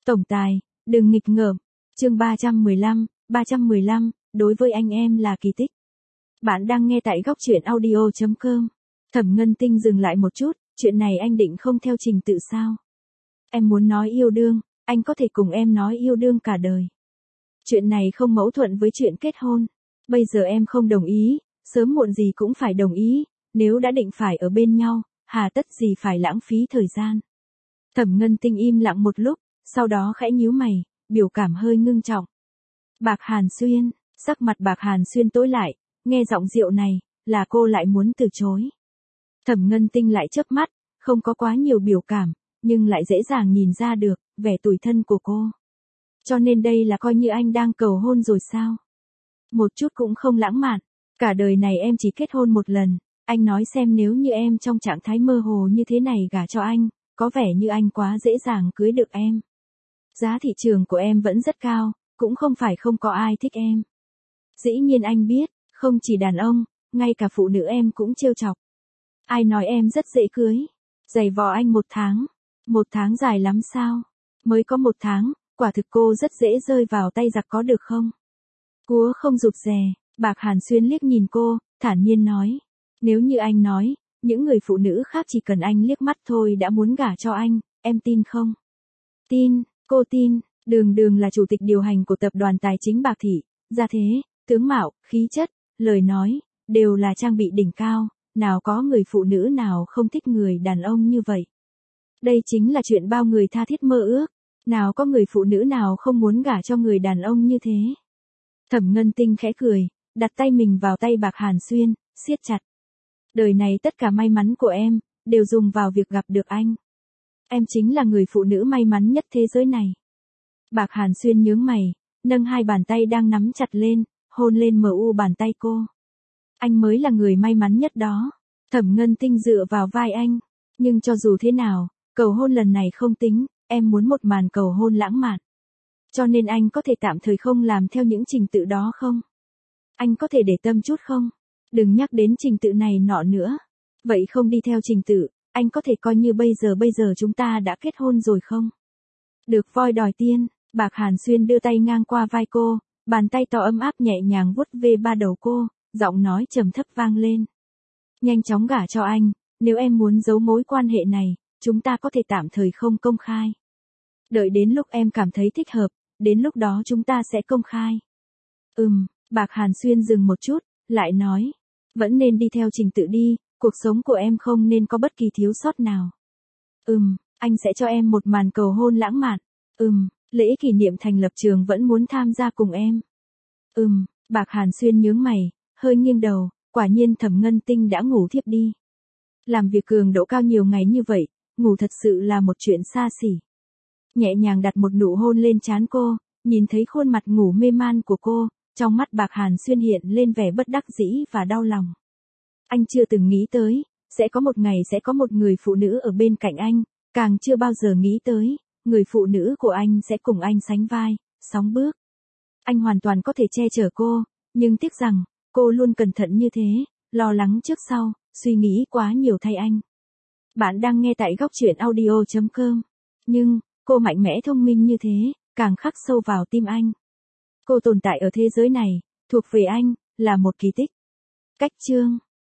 Tổng tài, đừng nghịch ngợm. Chương 315, đối với anh em là kỳ tích. Bạn đang nghe tại góc truyện audio.com. Thẩm Ngân Tinh dừng lại một chút, chuyện này anh định không theo trình tự sao? Em muốn nói yêu đương, anh có thể cùng em nói yêu đương cả đời. Chuyện này không mâu thuẫn với chuyện kết hôn. Bây giờ em không đồng ý, sớm muộn gì cũng phải đồng ý, nếu đã định phải ở bên nhau, hà tất gì phải lãng phí thời gian. Thẩm Ngân Tinh im lặng một lúc, sau đó khẽ nhíu mày, biểu cảm hơi ngưng trọng. Bạc Hàn Xuyên, sắc mặt Bạc Hàn Xuyên tối lại, nghe giọng rượu này, là cô lại muốn từ chối. Thẩm Ngân Tinh lại chớp mắt, không có quá nhiều biểu cảm, nhưng lại dễ dàng nhìn ra được, vẻ tủi thân của cô. Cho nên đây là coi như anh đang cầu hôn rồi sao? Một chút cũng không lãng mạn, cả đời này em chỉ kết hôn một lần, anh nói xem nếu như em trong trạng thái mơ hồ như thế này gả cho anh, có vẻ như anh quá dễ dàng cưới được em. Giá thị trường của em vẫn rất cao, cũng không phải không có ai thích em. Dĩ nhiên anh biết, không chỉ đàn ông, ngay cả phụ nữ em cũng trêu chọc. Ai nói em rất dễ cưới? Giày vò anh 1 tháng. 1 tháng dài lắm sao? Mới có 1 tháng, quả thực cô rất dễ rơi vào tay giặc có được không? Cúa không rụt rè, Bạc Hàn Xuyên liếc nhìn cô, thản nhiên nói. Nếu như anh nói, những người phụ nữ khác chỉ cần anh liếc mắt thôi đã muốn gả cho anh, em tin không? Tin, cô tin, Đường là chủ tịch điều hành của tập đoàn tài chính Bạc Thị, gia thế, tướng mạo, khí chất, lời nói, đều là trang bị đỉnh cao, nào có người phụ nữ nào không thích người đàn ông như vậy. Đây chính là chuyện bao người tha thiết mơ ước, nào có người phụ nữ nào không muốn gả cho người đàn ông như thế. Thẩm Ngân Tinh khẽ cười, đặt tay mình vào tay Bạc Hàn Xuyên, siết chặt. Đời này tất cả may mắn của em, đều dùng vào việc gặp được anh. Em chính là người phụ nữ may mắn nhất thế giới này. Bạc Hàn Xuyên nhướng mày, nâng 2 bàn tay đang nắm chặt lên, hôn lên bàn tay cô. Anh mới là người may mắn nhất đó. Thẩm Ngân Tinh dựa vào vai anh. Nhưng cho dù thế nào, cầu hôn lần này không tính, em muốn một màn cầu hôn lãng mạn. Cho nên anh có thể tạm thời không làm theo những trình tự đó không? Anh có thể để tâm chút không? Đừng nhắc đến trình tự này nọ nữa. Vậy không đi theo trình tự, anh có thể coi như bây giờ chúng ta đã kết hôn rồi không? Được voi đòi tiên, Bạc Hàn Xuyên đưa tay ngang qua vai cô, bàn tay to ấm áp nhẹ nhàng vuốt ve ba đầu cô, giọng nói trầm thấp vang lên. Nhanh chóng gả cho anh, nếu em muốn giấu mối quan hệ này, chúng ta có thể tạm thời không công khai. Đợi đến lúc em cảm thấy thích hợp, đến lúc đó chúng ta sẽ công khai. Bạc Hàn Xuyên dừng một chút, lại nói. Vẫn nên đi theo trình tự đi, cuộc sống của em không nên có bất kỳ thiếu sót nào. Anh sẽ cho em một màn cầu hôn lãng mạn. Lễ kỷ niệm thành lập trường vẫn muốn tham gia cùng em. Bạc Hàn Xuyên nhướng mày, hơi nghiêng đầu, quả nhiên Thẩm Ngân Tinh đã ngủ thiếp đi. Làm việc cường độ cao nhiều ngày như vậy, ngủ thật sự là một chuyện xa xỉ. Nhẹ nhàng đặt một nụ hôn lên trán cô, nhìn thấy khuôn mặt ngủ mê man của cô, trong mắt Bạc Hàn Xuyên hiện lên vẻ bất đắc dĩ và đau lòng. Anh chưa từng nghĩ tới, sẽ có một ngày sẽ có một người phụ nữ ở bên cạnh anh, càng chưa bao giờ nghĩ tới, người phụ nữ của anh sẽ cùng anh sánh vai, sóng bước. Anh hoàn toàn có thể che chở cô, nhưng tiếc rằng, cô luôn cẩn thận như thế, lo lắng trước sau, suy nghĩ quá nhiều thay anh. Bạn đang nghe tại góc truyện audio.com. Nhưng, cô mạnh mẽ thông minh như thế, càng khắc sâu vào tim anh. Cô tồn tại ở thế giới này, thuộc về anh, là một kỳ tích. Cách chương